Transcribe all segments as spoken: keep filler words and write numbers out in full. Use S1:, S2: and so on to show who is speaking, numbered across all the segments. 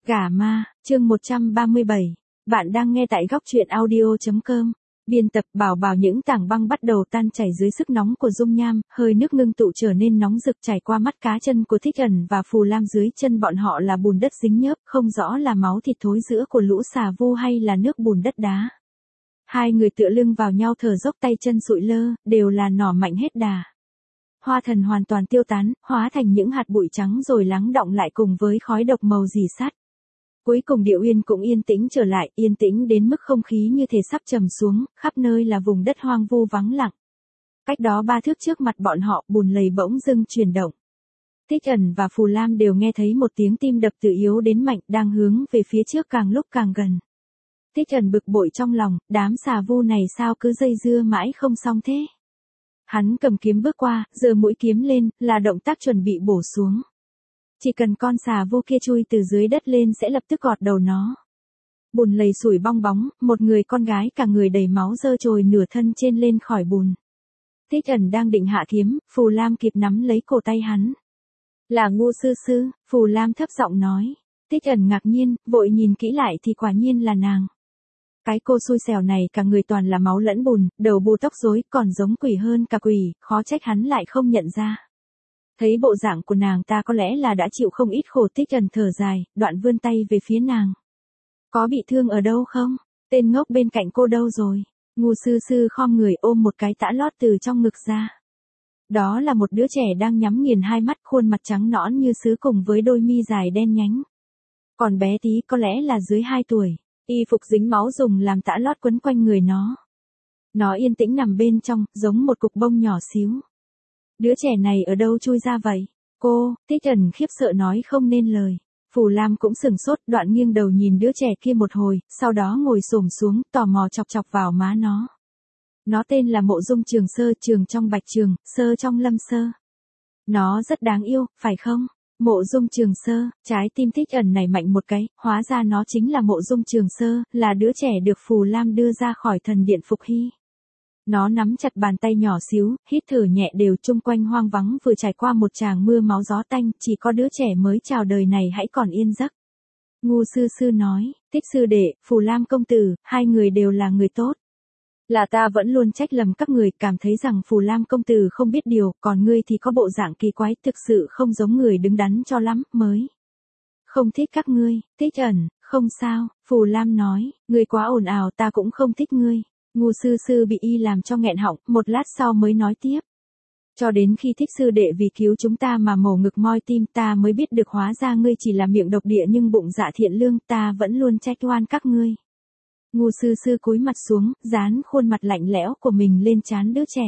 S1: Gả ma, chương một trăm ba mươi bảy. Bạn đang nghe tại góc truyện audio chấm com. Biên tập Bảo Bảo. Những tảng băng bắt đầu tan chảy dưới sức nóng của dung nham, hơi nước ngưng tụ trở nên nóng rực chảy qua mắt cá chân của Thích Ẩn và Phù Lam. Dưới chân bọn họ là bùn đất dính nhớp, không rõ là máu thịt thối rữa của lũ xà vu hay là nước bùn đất đá. Hai người tựa lưng vào nhau thở dốc, tay chân sụi lơ, đều là nỏ mạnh hết đà. Hoa thần hoàn toàn tiêu tán, hóa thành những hạt bụi trắng rồi lắng đọng lại cùng với khói độc màu rỉ sắt. Cuối cùng Điệu Uyên cũng yên tĩnh trở lại, yên tĩnh đến mức không khí như thể sắp trầm xuống, khắp nơi là vùng đất hoang vu vắng lặng. Cách đó ba thước trước mặt bọn họ, bùn lầy bỗng dưng chuyển động. Thích Ẩn và Phù Lam đều nghe thấy một tiếng tim đập từ yếu đến mạnh, đang hướng về phía trước càng lúc càng gần. Thích Ẩn bực bội trong lòng, đám xà vu này sao cứ dây dưa mãi không xong thế. Hắn cầm kiếm bước qua, giơ mũi kiếm lên, là động tác chuẩn bị bổ xuống. Chỉ cần con xà vu kia chui từ dưới đất lên sẽ lập tức gọt đầu nó. Bùn lầy sủi bong bóng, một người con gái cả người đầy máu dơ trồi nửa thân trên lên khỏi bùn. Thích Ẩn đang định hạ kiếm, Phù Lam kịp nắm lấy cổ tay hắn. Là Ngô sư sư, Phù Lam thấp giọng nói. Thích Ẩn ngạc nhiên, vội nhìn kỹ lại thì quả nhiên là nàng. Cái cô xui xẻo này cả người toàn là máu lẫn bùn, đầu bù tóc rối, còn giống quỷ hơn cả quỷ, khó trách hắn lại không nhận ra. Thấy bộ dạng của nàng ta có lẽ là đã chịu không ít khổ. Thích Ẩn thở dài, đoạn vươn tay về phía nàng. Có bị thương ở đâu không? Tên ngốc bên cạnh cô đâu rồi? Ngô sư sư khom người ôm một cái tã lót từ trong ngực ra. Đó là một đứa trẻ đang nhắm nghiền hai mắt, khuôn mặt trắng nõn như sứ cùng với đôi mi dài đen nhánh. Còn bé tí có lẽ là dưới hai tuổi. Y phục dính máu dùng làm tã lót quấn quanh người nó. Nó yên tĩnh nằm bên trong, giống một cục bông nhỏ xíu. Đứa trẻ này ở đâu chui ra vậy? Cô, Thích Ẩn khiếp sợ nói không nên lời. Phù Lam cũng sừng sốt, đoạn nghiêng đầu nhìn đứa trẻ kia một hồi, sau đó ngồi xổm xuống, tò mò chọc chọc vào má nó. Nó tên là Mộ Dung Trường Sơ, trường trong Bạch Trường, Sơ trong Lâm Sơ. Nó rất đáng yêu, phải không? Mộ Dung Trường Sơ, trái tim Thích Ẩn nảy mạnh một cái, hóa ra nó chính là Mộ Dung Trường Sơ, là đứa trẻ được Phù Lam đưa ra khỏi thần điện Phục Hy. Nó nắm chặt bàn tay nhỏ xíu, hít thở nhẹ đều. Chung quanh hoang vắng vừa trải qua một tràng mưa máu gió tanh, chỉ có đứa trẻ mới chào đời này hãy còn yên giấc. Ngô sư sư nói, Thích sư đệ, Phù Lam công tử, hai người đều là người tốt. Là ta vẫn luôn trách lầm các người, cảm thấy rằng Phù Lam công tử không biết điều, còn ngươi thì có bộ dạng kỳ quái, thực sự không giống người đứng đắn cho lắm, mới không thích các ngươi. Thích Ẩn, không sao, Phù Lam nói, ngươi quá ồn ào, ta cũng không thích ngươi. Ngô sư sư bị y làm cho nghẹn họng, một lát sau mới nói tiếp. Cho đến khi Thích sư đệ vì cứu chúng ta mà mổ ngực moi tim, ta mới biết được hóa ra ngươi chỉ là miệng độc địa nhưng bụng dạ thiện lương, ta vẫn luôn trách oan các ngươi. Ngô sư sư cúi mặt xuống, dán khuôn mặt lạnh lẽo của mình lên trán đứa trẻ.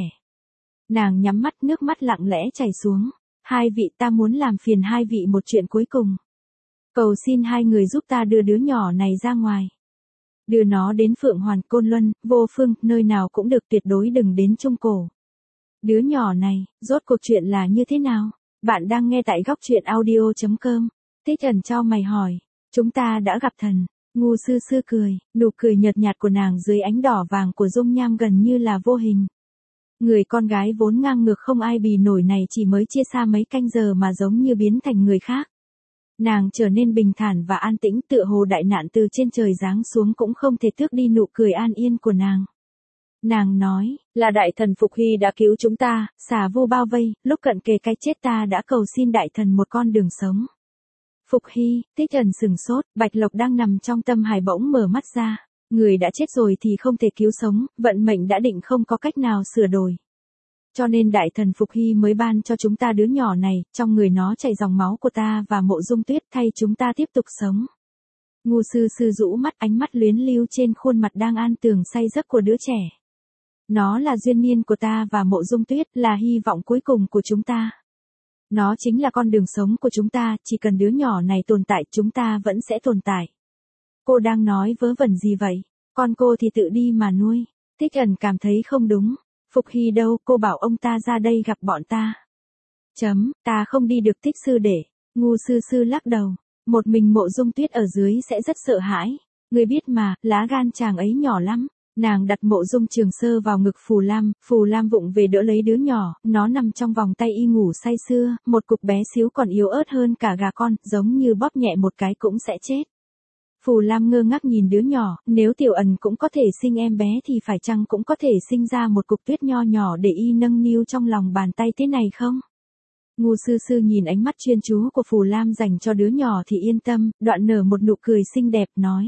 S1: Nàng nhắm mắt, nước mắt lặng lẽ chảy xuống. Hai vị, ta muốn làm phiền hai vị một chuyện cuối cùng. Cầu xin hai người giúp ta đưa đứa nhỏ này ra ngoài. Đưa nó đến Phượng Hoàn, Côn Luân, Vô Phương, nơi nào cũng được, tuyệt đối đừng đến Trung Cổ. Đứa nhỏ này, rốt cuộc chuyện là như thế nào? Bạn đang nghe tại góc truyện audio chấm com. Thích Ẩn chau mày hỏi. Chúng ta đã gặp thần. Ngô sư sư cười, nụ cười nhợt nhạt của nàng dưới ánh đỏ vàng của dung nham gần như là vô hình. Người con gái vốn ngang ngược không ai bì nổi này chỉ mới chia xa mấy canh giờ mà giống như biến thành người khác. Nàng trở nên bình thản và an tĩnh, tựa hồ đại nạn từ trên trời giáng xuống cũng không thể tước đi nụ cười an yên của nàng. Nàng nói, là đại thần Phục Hy đã cứu chúng ta, xà vu bao vây, lúc cận kề cái chết ta đã cầu xin đại thần một con đường sống. Phục Hy, Thích Ẩn sừng sốt, Bạch Lộc đang nằm trong tâm hải bỗng mở mắt ra. Người đã chết rồi thì không thể cứu sống, vận mệnh đã định không có cách nào sửa đổi. Cho nên đại thần Phục Hy mới ban cho chúng ta đứa nhỏ này, trong người nó chảy dòng máu của ta và Mộ Dung Tuyết thay chúng ta tiếp tục sống. Ngô sư sư rũ mắt, ánh mắt luyến lưu trên khuôn mặt đang an tường say giấc của đứa trẻ. Nó là duyên niên của ta và Mộ Dung Tuyết, là hy vọng cuối cùng của chúng ta. Nó chính là con đường sống của chúng ta, chỉ cần đứa nhỏ này tồn tại chúng ta vẫn sẽ tồn tại. Cô đang nói vớ vẩn gì vậy? Con cô thì tự đi mà nuôi. Thích Ẩn cảm thấy không đúng. Phục Hy đâu, cô bảo ông ta ra đây gặp bọn ta. Chấm, ta không đi được Thích sư đệ. Ngô sư sư lắc đầu. Một mình Mộ Dung Tuyết ở dưới sẽ rất sợ hãi. Người biết mà, lá gan chàng ấy nhỏ lắm. Nàng đặt Mộ Dung Trường Sơ vào ngực Phù Lam, Phù Lam vụng về đỡ lấy đứa nhỏ, nó nằm trong vòng tay y ngủ say sưa, một cục bé xíu còn yếu ớt hơn cả gà con, giống như bóp nhẹ một cái cũng sẽ chết. Phù Lam ngơ ngác nhìn đứa nhỏ, nếu Tiểu Ẩn cũng có thể sinh em bé thì phải chăng cũng có thể sinh ra một cục tuyết nho nhỏ để y nâng niu trong lòng bàn tay thế này không? Ngô Sư Sư nhìn ánh mắt chuyên chú của Phù Lam dành cho đứa nhỏ thì yên tâm, đoạn nở một nụ cười xinh đẹp nói.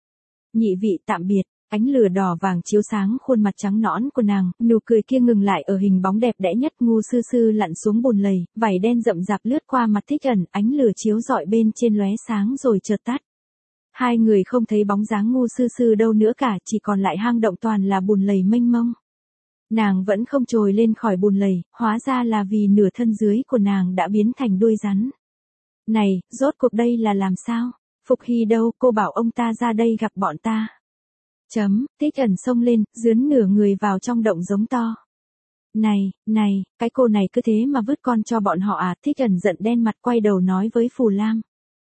S1: Nhị vị tạm biệt. Ánh lửa đỏ vàng chiếu sáng khuôn mặt trắng nõn của nàng, nụ cười kia ngừng lại ở hình bóng đẹp đẽ nhất. Ngu Sư Sư lặn xuống bùn lầy, vảy đen rậm rạp lướt qua mặt Thích Ẩn, ánh lửa chiếu rọi bên trên lóe sáng rồi chợt tắt. Hai người không thấy bóng dáng Ngu Sư Sư đâu nữa cả, chỉ còn lại hang động toàn là bùn lầy mênh mông. Nàng vẫn không trồi lên khỏi bùn lầy, hóa ra là vì nửa thân dưới của nàng đã biến thành đuôi rắn. Này, rốt cuộc đây là làm sao? Phục Hy đâu, cô bảo ông ta ra đây gặp bọn ta. Chấm, Thích Ẩn xông lên, dướn nửa người vào trong động giống to. Này, này, cái cô này cứ thế mà vứt con cho bọn họ à? Thích Ẩn giận đen mặt quay đầu nói với Phù Lam.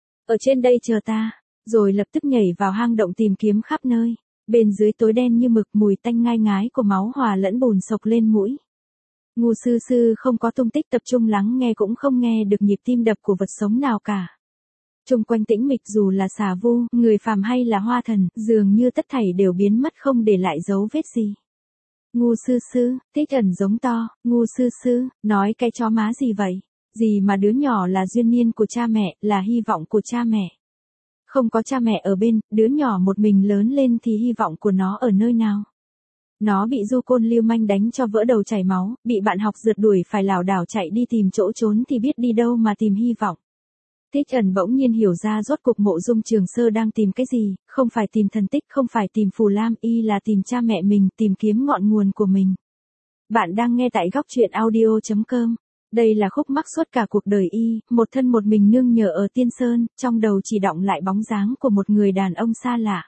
S1: Ở trên đây chờ ta, rồi lập tức nhảy vào hang động tìm kiếm khắp nơi. Bên dưới tối đen như mực, mùi tanh ngai ngái của máu hòa lẫn bùn sộc lên mũi. Ngô Sư Sư không có tung tích, tập trung lắng nghe cũng không nghe được nhịp tim đập của vật sống nào cả. Chung quanh tĩnh mịch, dù là xà vu, người phàm hay là hoa thần, dường như tất thảy đều biến mất không để lại dấu vết gì. Ngô Sư Sư, Thích Ẩn giống to, Ngô Sư Sư, nói cái chó má gì vậy? Gì mà đứa nhỏ là duyên niên của cha mẹ, là hy vọng của cha mẹ. Không có cha mẹ ở bên, đứa nhỏ một mình lớn lên thì hy vọng của nó ở nơi nào? Nó bị du côn lưu manh đánh cho vỡ đầu chảy máu, bị bạn học rượt đuổi phải lảo đảo chạy đi tìm chỗ trốn thì biết đi đâu mà tìm hy vọng. Thích Ẩn bỗng nhiên hiểu ra rốt cuộc Mộ Dung Trường Sơ đang tìm cái gì, không phải tìm thần tích, không phải tìm Phù Lam, y là tìm cha mẹ mình, tìm kiếm ngọn nguồn của mình. Bạn đang nghe tại góc truyện audio chấm com. Đây là khúc mắc suốt cả cuộc đời y, một thân một mình nương nhờ ở Tiên Sơn, trong đầu chỉ đọng lại bóng dáng của một người đàn ông xa lạ.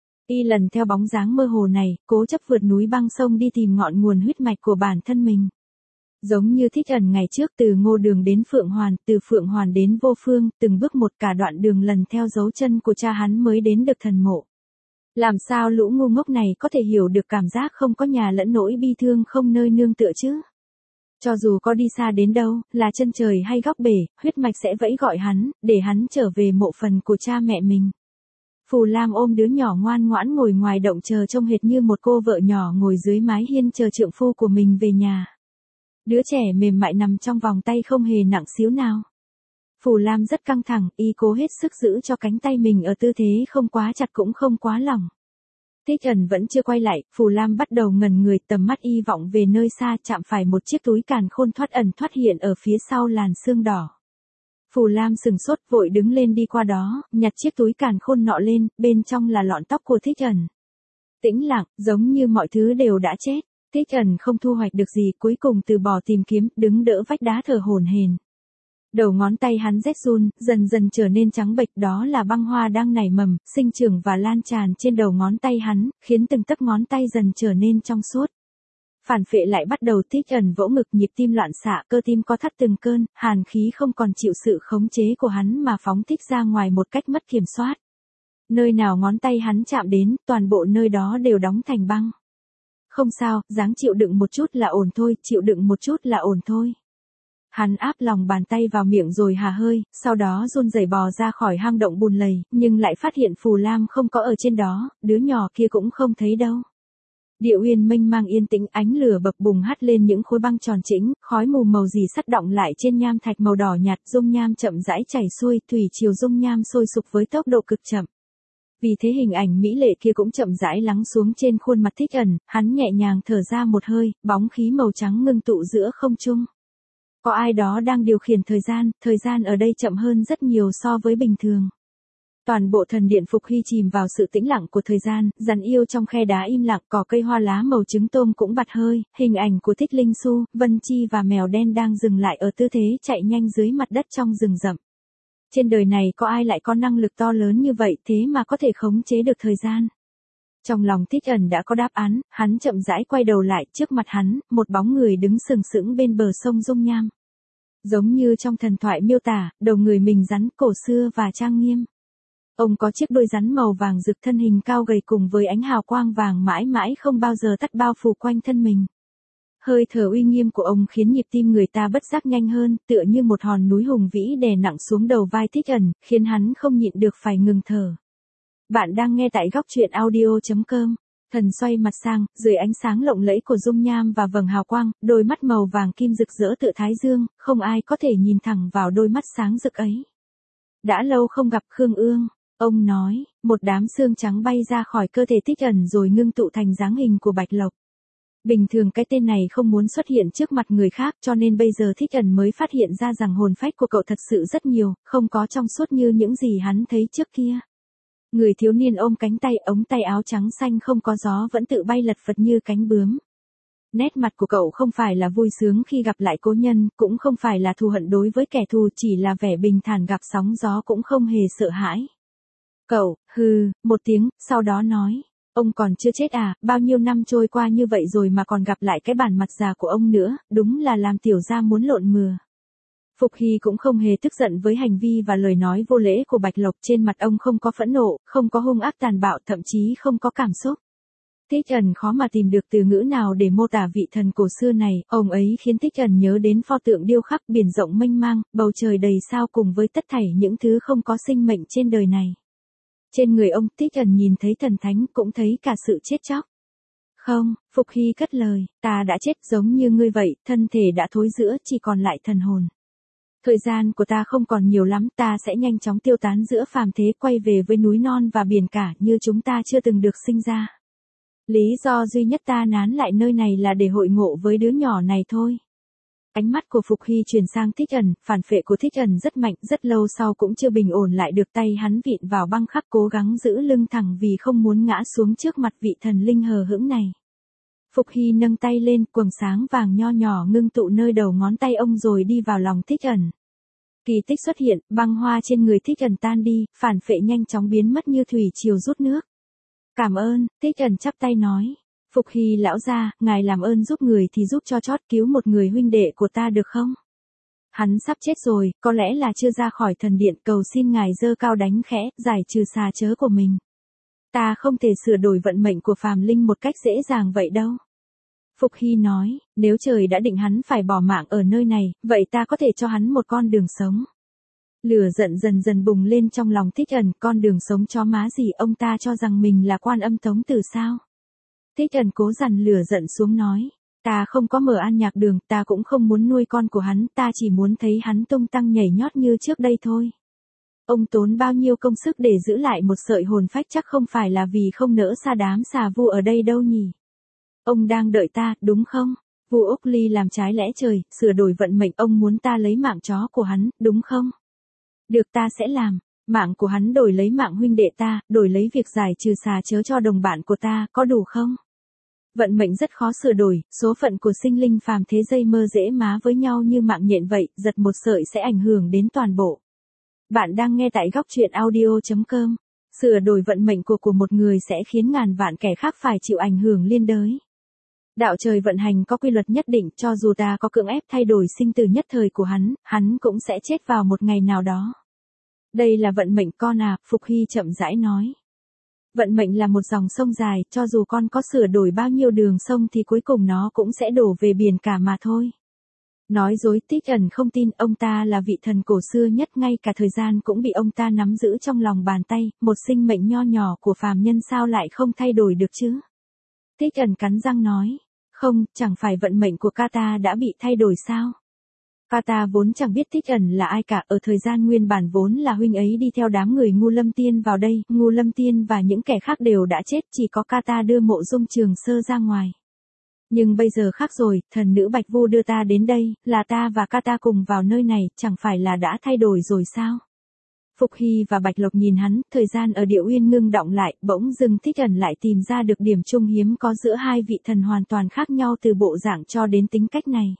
S1: Y lần theo bóng dáng mơ hồ này, cố chấp vượt núi băng sông đi tìm ngọn nguồn huyết mạch của bản thân mình. Giống như Thích Ẩn ngày trước, từ Ngô Đường đến Phượng Hoàn, từ Phượng Hoàn đến Vô Phương, từng bước một cả đoạn đường lần theo dấu chân của cha hắn mới đến được thần mộ. Làm sao lũ ngu ngốc này có thể hiểu được cảm giác không có nhà lẫn nỗi bi thương không nơi nương tựa chứ? Cho dù có đi xa đến đâu, là chân trời hay góc bể, huyết mạch sẽ vẫy gọi hắn, để hắn trở về mộ phần của cha mẹ mình. Phù Lam ôm đứa nhỏ ngoan ngoãn ngồi ngoài động chờ trông hệt như một cô vợ nhỏ ngồi dưới mái hiên chờ trượng phu của mình về nhà. Đứa trẻ mềm mại nằm trong vòng tay không hề nặng xíu nào. Phù Lam rất căng thẳng, y cố hết sức giữ cho cánh tay mình ở tư thế không quá chặt cũng không quá lỏng. Thích Ẩn vẫn chưa quay lại, Phù Lam bắt đầu ngẩn người, tầm mắt y vọng về nơi xa, chạm phải một chiếc túi càn khôn thoát ẩn thoát hiện ở phía sau làn sương đỏ. Phù Lam sừng sốt, vội đứng lên đi qua đó, nhặt chiếc túi càn khôn nọ lên, bên trong là lọn tóc của Thích Ẩn. Tĩnh lặng, giống như mọi thứ đều đã chết. Thích Ẩn không thu hoạch được gì, cuối cùng từ bỏ tìm kiếm, đứng đỡ vách đá thở hổn hển. Đầu ngón tay hắn rét run, dần dần trở nên trắng bệch, đó là băng hoa đang nảy mầm, sinh trưởng và lan tràn trên đầu ngón tay hắn, khiến từng tấc ngón tay dần trở nên trong suốt. Phản phệ lại bắt đầu. Thích Ẩn vỗ ngực, nhịp tim loạn xạ, cơ tim co thắt từng cơn, hàn khí không còn chịu sự khống chế của hắn mà phóng thích ra ngoài một cách mất kiểm soát. Nơi nào ngón tay hắn chạm đến, toàn bộ nơi đó đều đóng thành băng. Không sao, dáng chịu đựng một chút là ổn thôi, chịu đựng một chút là ổn thôi. Hắn áp lòng bàn tay vào miệng rồi hà hơi, sau đó run rẩy bò ra khỏi hang động bùn lầy, nhưng lại phát hiện Phù Lam không có ở trên đó, đứa nhỏ kia cũng không thấy đâu. Địa uyên mênh mang yên tĩnh, ánh lửa bập bùng hắt lên những khối băng tròn trĩnh, khói mù màu dì sắt đọng lại trên nham thạch màu đỏ nhạt, dung nham chậm rãi chảy xuôi, thủy triều dung nham sôi sục với tốc độ cực chậm. Vì thế hình ảnh mỹ lệ kia cũng chậm rãi lắng xuống trên khuôn mặt Thích Ẩn, hắn nhẹ nhàng thở ra một hơi, bóng khí màu trắng ngưng tụ giữa không trung. Có ai đó đang điều khiển thời gian, thời gian ở đây chậm hơn rất nhiều so với bình thường. Toàn bộ thần điện Phục Hy chìm vào sự tĩnh lặng của thời gian, rắn yêu trong khe đá im lặng, cỏ cây hoa lá màu trứng tôm cũng bặt hơi, hình ảnh của Thích Linh Xu, Vân Chi và mèo đen đang dừng lại ở tư thế chạy nhanh dưới mặt đất trong rừng rậm. Trên đời này có ai lại có năng lực to lớn như vậy thế mà có thể khống chế được thời gian. Trong lòng Thích Ẩn đã có đáp án, hắn chậm rãi quay đầu lại, trước mặt hắn, một bóng người đứng sừng sững bên bờ sông dung nham. Giống như trong thần thoại miêu tả, đầu người mình rắn, cổ xưa và trang nghiêm. Ông có chiếc đuôi rắn màu vàng rực, thân hình cao gầy cùng với ánh hào quang vàng mãi mãi không bao giờ tắt bao phủ quanh thân mình. Hơi thở uy nghiêm của ông khiến nhịp tim người ta bất giác nhanh hơn, tựa như một hòn núi hùng vĩ đè nặng xuống đầu vai Thích Ẩn, khiến hắn không nhịn được phải ngừng thở. Bạn đang nghe tại góc truyện audio chấm com. Thần xoay mặt sang, dưới ánh sáng lộng lẫy của dung nham và vầng hào quang, đôi mắt màu vàng kim rực rỡ tựa thái dương, không ai có thể nhìn thẳng vào đôi mắt sáng rực ấy. Đã lâu không gặp Khương Ương, ông nói, một đám xương trắng bay ra khỏi cơ thể Thích Ẩn rồi ngưng tụ thành dáng hình của Bạch Lộc. Bình thường cái tên này không muốn xuất hiện trước mặt người khác, cho nên bây giờ Thích Ẩn mới phát hiện ra rằng hồn phách của cậu thật sự rất nhiều, không có trong suốt như những gì hắn thấy trước kia. Người thiếu niên ôm cánh tay, ống tay áo trắng xanh không có gió vẫn tự bay lật phật như cánh bướm. Nét mặt của cậu không phải là vui sướng khi gặp lại cố nhân, cũng không phải là thù hận đối với kẻ thù, chỉ là vẻ bình thản gặp sóng gió cũng không hề sợ hãi. Cậu, hừ, một tiếng, sau đó nói, ông còn chưa chết à, bao nhiêu năm trôi qua như vậy rồi mà còn gặp lại cái bản mặt già của ông nữa, đúng là làm tiểu gia muốn lộn mừa. Phục Hy cũng không hề tức giận với hành vi và lời nói vô lễ của Bạch Lộc, trên mặt ông không có phẫn nộ, không có hung ác tàn bạo, thậm chí không có cảm xúc. Thích Ẩn khó mà tìm được từ ngữ nào để mô tả vị thần cổ xưa này, ông ấy khiến Thích Ẩn nhớ đến pho tượng điêu khắc, biển rộng mênh mang, bầu trời đầy sao cùng với tất thảy những thứ không có sinh mệnh trên đời này. Trên người ông, Thích Ẩn nhìn thấy thần thánh, cũng thấy cả sự chết chóc. Không, Phục Hy cất lời, ta đã chết giống như ngươi vậy, thân thể đã thối rữa, chỉ còn lại thần hồn. Thời gian của ta không còn nhiều lắm, ta sẽ nhanh chóng tiêu tán giữa phàm thế, quay về với núi non và biển cả như chúng ta chưa từng được sinh ra. Lý do duy nhất ta nán lại nơi này là để hội ngộ với đứa nhỏ này thôi. Ánh mắt của Phục Hy chuyển sang Thích Ẩn, phản phệ của Thích Ẩn rất mạnh, rất lâu sau cũng chưa bình ổn lại được, tay hắn vịn vào băng khắc cố gắng giữ lưng thẳng vì không muốn ngã xuống trước mặt vị thần linh hờ hững này. Phục Hy nâng tay lên, quầng sáng vàng nho nhỏ ngưng tụ nơi đầu ngón tay ông rồi đi vào lòng Thích Ẩn. Kỳ tích xuất hiện, băng hoa trên người Thích Ẩn tan đi, phản phệ nhanh chóng biến mất như thủy triều rút nước. Cảm ơn, Thích Ẩn chắp tay nói. Phục Hy lão gia, ngài làm ơn giúp người thì giúp cho chót, cứu một người huynh đệ của ta được không? Hắn sắp chết rồi, có lẽ là chưa ra khỏi thần điện, cầu xin ngài giơ cao đánh khẽ, giải trừ xà chớ của mình. Ta không thể sửa đổi vận mệnh của phàm linh một cách dễ dàng vậy đâu. Phục Hy nói, nếu trời đã định hắn phải bỏ mạng ở nơi này, vậy ta có thể cho hắn một con đường sống. Lửa giận dần dần bùng lên trong lòng Thích Ẩn, con đường sống chó má gì, ông ta cho rằng mình là Quan Âm Tống Tử sao? Thích Ẩn cố dằn lửa giận xuống nói, ta không có mở an nhạc đường, ta cũng không muốn nuôi con của hắn, ta chỉ muốn thấy hắn tung tăng nhảy nhót như trước đây thôi. Ông tốn bao nhiêu công sức để giữ lại một sợi hồn phách, chắc không phải là vì không nỡ xa đám xà vu ở đây đâu nhỉ? Ông đang đợi ta, đúng không? Vu Úc Ly làm trái lẽ trời, sửa đổi vận mệnh, ông muốn ta lấy mạng chó của hắn, đúng không? Được, ta sẽ làm. Mạng của hắn đổi lấy mạng huynh đệ ta, đổi lấy việc giải trừ xà chớ cho đồng bạn của ta, có đủ không? Vận mệnh rất khó sửa đổi, số phận của sinh linh phàm thế dây mơ dễ má với nhau như mạng nhện vậy, giật một sợi sẽ ảnh hưởng đến toàn bộ. Bạn đang nghe tại góc truyện audio chấm com. Sửa đổi vận mệnh của của một người sẽ khiến ngàn vạn kẻ khác phải chịu ảnh hưởng liên đới. Đạo trời vận hành có quy luật nhất định, cho dù ta có cưỡng ép thay đổi sinh tử nhất thời của hắn, hắn cũng sẽ chết vào một ngày nào đó. Đây là vận mệnh con à, Phục Hy chậm rãi nói. Vận mệnh là một dòng sông dài, cho dù con có sửa đổi bao nhiêu đường sông thì cuối cùng nó cũng sẽ đổ về biển cả mà thôi. Nói dối, Thích Ẩn không tin, ông ta là vị thần cổ xưa nhất, ngay cả thời gian cũng bị ông ta nắm giữ trong lòng bàn tay, một sinh mệnh nho nhỏ của phàm nhân sao lại không thay đổi được chứ? Thích Ẩn cắn răng nói, không, chẳng phải vận mệnh của ca ta đã bị thay đổi sao? Ca ta vốn chẳng biết Thích Ẩn là ai cả, ở thời gian nguyên bản vốn là huynh ấy đi theo đám người Ngu Lâm Tiên vào đây, Ngu Lâm Tiên và những kẻ khác đều đã chết, chỉ có ca ta đưa Mộ Dung Trường Sơ ra ngoài. Nhưng bây giờ khác rồi, thần nữ Bạch Vu đưa ta đến đây, là ta và ca ta cùng vào nơi này, chẳng phải là đã thay đổi rồi sao? Phục Hy và Bạch Lộc nhìn hắn, thời gian ở Địa Uyên ngưng đọng lại, bỗng dưng Thích Ẩn lại tìm ra được điểm chung hiếm có giữa hai vị thần hoàn toàn khác nhau từ bộ dạng cho đến tính cách này.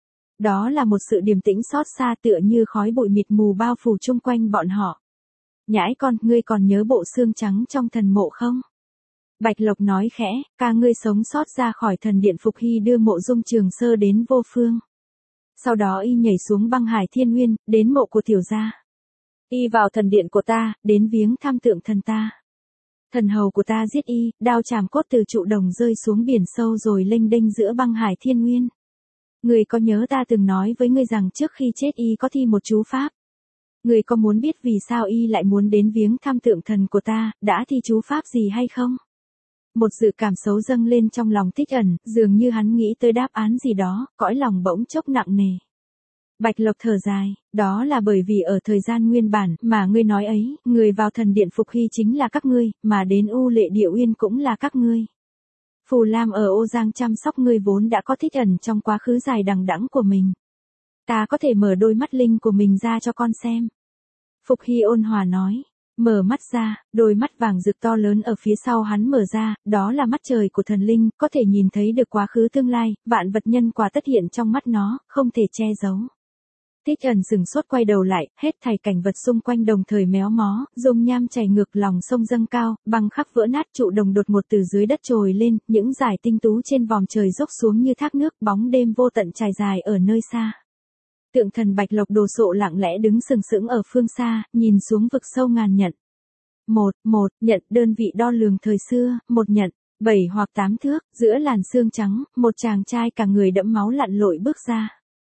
S1: Đó là một sự điềm tĩnh xót xa, tựa như khói bụi mịt mù bao phủ chung quanh bọn họ. Nhãi con, ngươi còn nhớ bộ xương trắng trong thần mộ không? Bạch Lộc nói khẽ, ca ngươi sống sót ra khỏi thần điện. Phục Hy đưa Mộ Dung Trường Sơ đến vô phương. Sau đó y nhảy xuống băng hải thiên nguyên, đến mộ của tiểu gia. Y vào thần điện của ta, đến viếng thăm tượng thần ta. Thần hầu của ta giết y, đao chàm cốt từ trụ đồng rơi xuống biển sâu rồi lênh đênh giữa băng hải thiên nguyên. Người có nhớ ta từng nói với ngươi rằng trước khi chết y có thi một chú pháp. Người có muốn biết vì sao y lại muốn đến viếng thăm tượng thần của ta, đã thi chú pháp gì hay không? Một dự cảm xấu dâng lên trong lòng Thích Ẩn, dường như hắn nghĩ tới đáp án gì đó, cõi lòng bỗng chốc nặng nề. Bạch Lộc thở dài, đó là bởi vì ở thời gian nguyên bản mà ngươi nói ấy, người vào thần điện Phục Hy chính là các ngươi, mà đến U Lệ Địa Uyên cũng là các ngươi. Phù Lam ở Ô Giang chăm sóc ngươi vốn đã có Thích Ẩn trong quá khứ dài đằng đẵng của mình. Ta có thể mở đôi mắt linh của mình ra cho con xem. Phục Hy ôn hòa nói. Mở mắt ra, đôi mắt vàng rực to lớn ở phía sau hắn mở ra, đó là mắt trời của thần linh, có thể nhìn thấy được quá khứ tương lai, vạn vật nhân quả tất hiện trong mắt nó, không thể che giấu. Thích Ẩn sừng sốt quay đầu lại, hết thảy cảnh vật xung quanh đồng thời méo mó, dung nham chảy ngược lòng sông dâng cao, băng khắc vỡ nát, trụ đồng đột ngột từ dưới đất trồi lên, những dải tinh tú trên vòm trời dốc xuống như thác nước, bóng đêm vô tận trải dài ở nơi xa. Tượng thần Bạch Lộc đồ sộ lặng lẽ đứng sừng sững ở phương xa, nhìn xuống vực sâu ngàn nhận. Một, một, nhận đơn vị đo lường thời xưa, một nhận, bảy hoặc tám thước, giữa làn xương trắng, một chàng trai cả người đẫm máu lặn lội bước ra.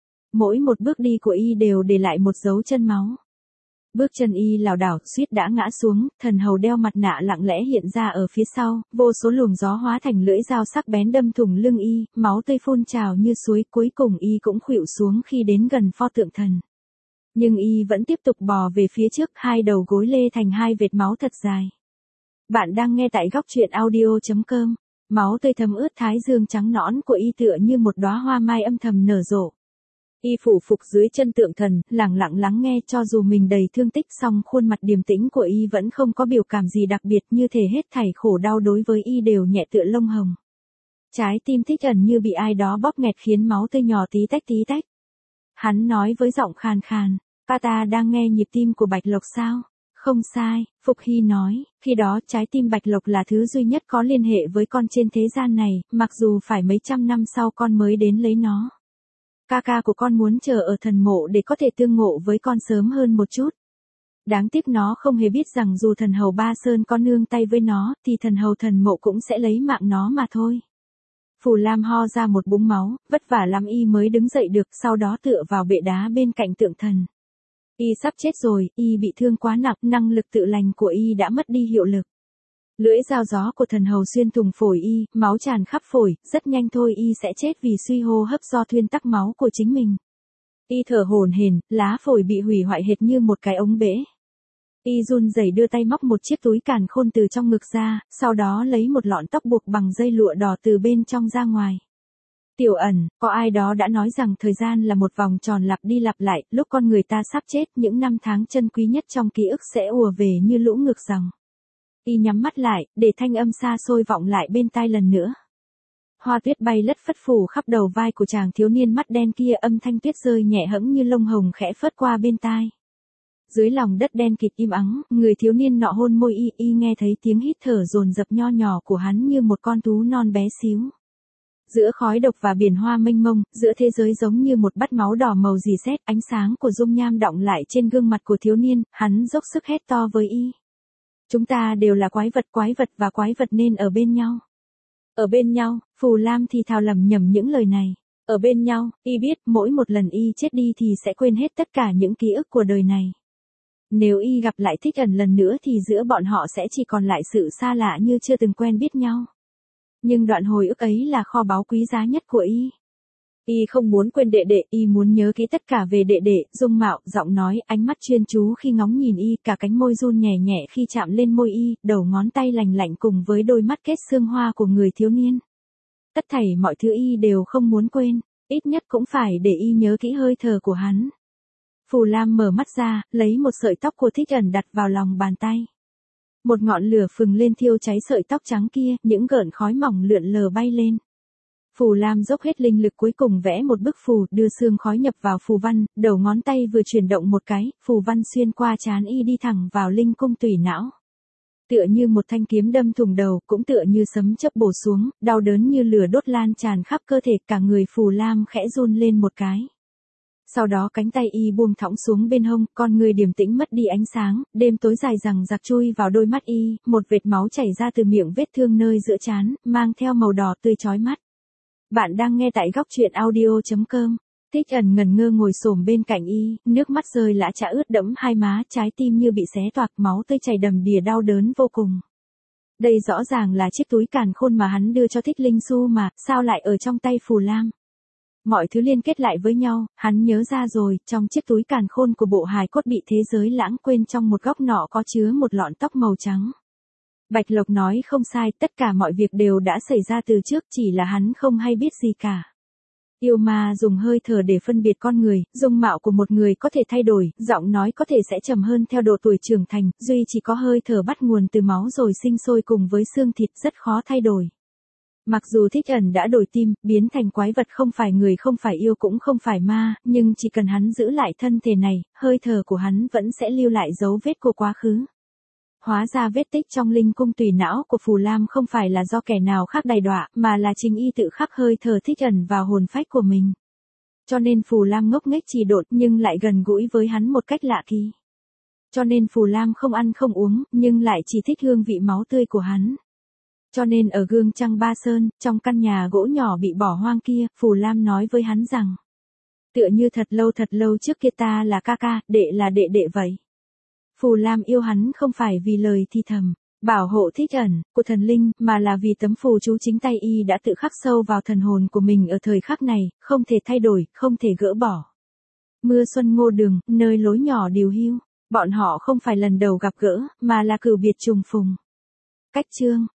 S1: Mỗi một bước đi của y đều để lại một dấu chân máu. Bước chân y lảo đảo, suýt đã ngã xuống, thần hầu đeo mặt nạ lặng lẽ hiện ra ở phía sau, vô số luồng gió hóa thành lưỡi dao sắc bén đâm thủng lưng y, máu tươi phun trào như suối, cuối cùng y cũng khuỵu xuống khi đến gần pho tượng thần. Nhưng y vẫn tiếp tục bò về phía trước, hai đầu gối lê thành hai vệt máu thật dài. Bạn đang nghe tại góc truyện audio chấm com. Máu tươi thấm ướt thái dương trắng nõn của y tựa như một đóa hoa mai âm thầm nở rộ. Y phủ phục dưới chân tượng thần, lặng lặng lắng nghe, cho dù mình đầy thương tích song khuôn mặt điềm tĩnh của y vẫn không có biểu cảm gì đặc biệt, như thể hết thảy khổ đau đối với y đều nhẹ tựa lông hồng. Trái tim Thích Ẩn như bị ai đó bóp nghẹt khiến máu tươi nhỏ tí tách tí tách. Hắn nói với giọng khàn khàn, "Pa ta đang nghe nhịp tim của Bạch Lộc sao?" "Không sai," Phục Hy nói, "khi đó trái tim Bạch Lộc là thứ duy nhất có liên hệ với con trên thế gian này, mặc dù phải mấy trăm năm sau con mới đến lấy nó. Ca ca của con muốn chờ ở thần mộ để có thể tương ngộ với con sớm hơn một chút. Đáng tiếc nó không hề biết rằng dù thần hầu Ba Sơn có nương tay với nó, thì thần hầu thần mộ cũng sẽ lấy mạng nó mà thôi." Phù Lam ho ra một búng máu, vất vả lắm y mới đứng dậy được, sau đó tựa vào bệ đá bên cạnh tượng thần. Y sắp chết rồi, y bị thương quá nặng, năng lực tự lành của y đã mất đi hiệu lực. Lưỡi dao gió của thần hầu xuyên thủng phổi y, máu tràn khắp phổi, rất nhanh thôi y sẽ chết vì suy hô hấp do thuyên tắc máu của chính mình. Y thở hổn hển, lá phổi bị hủy hoại hệt như một cái ống bể. Y run rẩy đưa tay móc một chiếc túi càn khôn từ trong ngực ra, sau đó lấy một lọn tóc buộc bằng dây lụa đỏ từ bên trong ra ngoài. "Tiểu Ẩn, có ai đó đã nói rằng thời gian là một vòng tròn lặp đi lặp lại, lúc con người ta sắp chết, những năm tháng chân quý nhất trong ký ức sẽ ùa về như lũ ngược dòng." Y nhắm mắt lại, để thanh âm xa xôi vọng lại bên tai lần nữa. Hoa tuyết bay lất phất phủ khắp đầu vai của chàng thiếu niên mắt đen kia, âm thanh tuyết rơi nhẹ hẫng như lông hồng khẽ phớt qua bên tai. Dưới lòng đất đen kịt im ắng, người thiếu niên nọ hôn môi y, y nghe thấy tiếng hít thở dồn dập nho nhỏ của hắn như một con thú non bé xíu. Giữa khói độc và biển hoa mênh mông, giữa thế giới giống như một bát máu đỏ màu rỉ sét, ánh sáng của dung nham đọng lại trên gương mặt của thiếu niên, hắn dốc sức hét to với y. "Chúng ta đều là quái vật, quái vật và quái vật nên ở bên nhau." Ở bên nhau, Phù Lam thì thào lẩm nhẩm những lời này. Ở bên nhau, y biết mỗi một lần y chết đi thì sẽ quên hết tất cả những ký ức của đời này. Nếu y gặp lại Thích Ẩn lần nữa thì giữa bọn họ sẽ chỉ còn lại sự xa lạ như chưa từng quen biết nhau. Nhưng đoạn hồi ức ấy là kho báu quý giá nhất của y. Y không muốn quên đệ đệ, y muốn nhớ kỹ tất cả về đệ đệ, dung mạo, giọng nói, ánh mắt chuyên chú khi ngóng nhìn y, cả cánh môi run nhẹ nhẹ khi chạm lên môi y, đầu ngón tay lành lạnh cùng với đôi mắt kết xương hoa của người thiếu niên. Tất thảy mọi thứ y đều không muốn quên, ít nhất cũng phải để y nhớ kỹ hơi thở của hắn. Phù Lam mở mắt ra, lấy một sợi tóc của Thích Ẩn đặt vào lòng bàn tay. Một ngọn lửa phừng lên thiêu cháy sợi tóc trắng kia, những gợn khói mỏng lượn lờ bay lên. Phù Lam dốc hết linh lực cuối cùng vẽ một bức phù, đưa sương khói nhập vào phù văn, đầu ngón tay vừa chuyển động một cái, phù văn xuyên qua trán y đi thẳng vào linh cung tủy não. Tựa như một thanh kiếm đâm thủng đầu, cũng tựa như sấm chớp bổ xuống, đau đớn như lửa đốt lan tràn khắp cơ thể, cả người Phù Lam khẽ run lên một cái. Sau đó cánh tay y buông thõng xuống bên hông, con người điềm tĩnh mất đi ánh sáng, đêm tối dài rằng giặc chui vào đôi mắt y, một vệt máu chảy ra từ miệng vết thương nơi giữa trán, mang theo màu đỏ tươi chói mắt. Bạn đang nghe tại góc truyện audio chấm com. Thích Ẩn ngần ngơ ngồi xổm bên cạnh y, nước mắt rơi lã chã ướt đẫm hai má, trái tim như bị xé toạc, máu tươi chảy đầm đìa đau đớn vô cùng. Đây rõ ràng là chiếc túi càn khôn mà hắn đưa cho Thích Linh Xu mà, sao lại ở trong tay Phù Lam? Mọi thứ liên kết lại với nhau, hắn nhớ ra rồi, trong chiếc túi càn khôn của bộ hài cốt bị thế giới lãng quên trong một góc nọ có chứa một lọn tóc màu trắng. Bạch Lộc nói không sai, tất cả mọi việc đều đã xảy ra từ trước, chỉ là hắn không hay biết gì cả. Yêu ma dùng hơi thở để phân biệt con người, dung mạo của một người có thể thay đổi, giọng nói có thể sẽ trầm hơn theo độ tuổi trưởng thành, duy chỉ có hơi thở bắt nguồn từ máu rồi sinh sôi cùng với xương thịt rất khó thay đổi. Mặc dù Thích Ẩn đã đổi tim, biến thành quái vật không phải người không phải yêu cũng không phải ma, nhưng chỉ cần hắn giữ lại thân thể này, hơi thở của hắn vẫn sẽ lưu lại dấu vết của quá khứ. Hóa ra vết tích trong linh cung tùy não của Phù Lam không phải là do kẻ nào khác đày đọa, mà là chính y tự khắc hơi thở Thích Ẩn vào hồn phách của mình. Cho nên Phù Lam ngốc nghếch chỉ đột nhưng lại gần gũi với hắn một cách lạ kỳ. Cho nên Phù Lam không ăn không uống, nhưng lại chỉ thích hương vị máu tươi của hắn. Cho nên ở Gương Trăng Ba Sơn, trong căn nhà gỗ nhỏ bị bỏ hoang kia, Phù Lam nói với hắn rằng: tựa như thật lâu thật lâu trước kia ta là ca ca, đệ là đệ đệ vậy. Phù Lam yêu hắn không phải vì lời thì thầm, bảo hộ Thích Ẩn, của thần linh, mà là vì tấm phù chú chính tay y đã tự khắc sâu vào thần hồn của mình ở thời khắc này, không thể thay đổi, không thể gỡ bỏ. Mưa xuân ngô đường, nơi lối nhỏ điều hưu, bọn họ không phải lần đầu gặp gỡ, mà là cửu biệt trùng phùng. Cách chương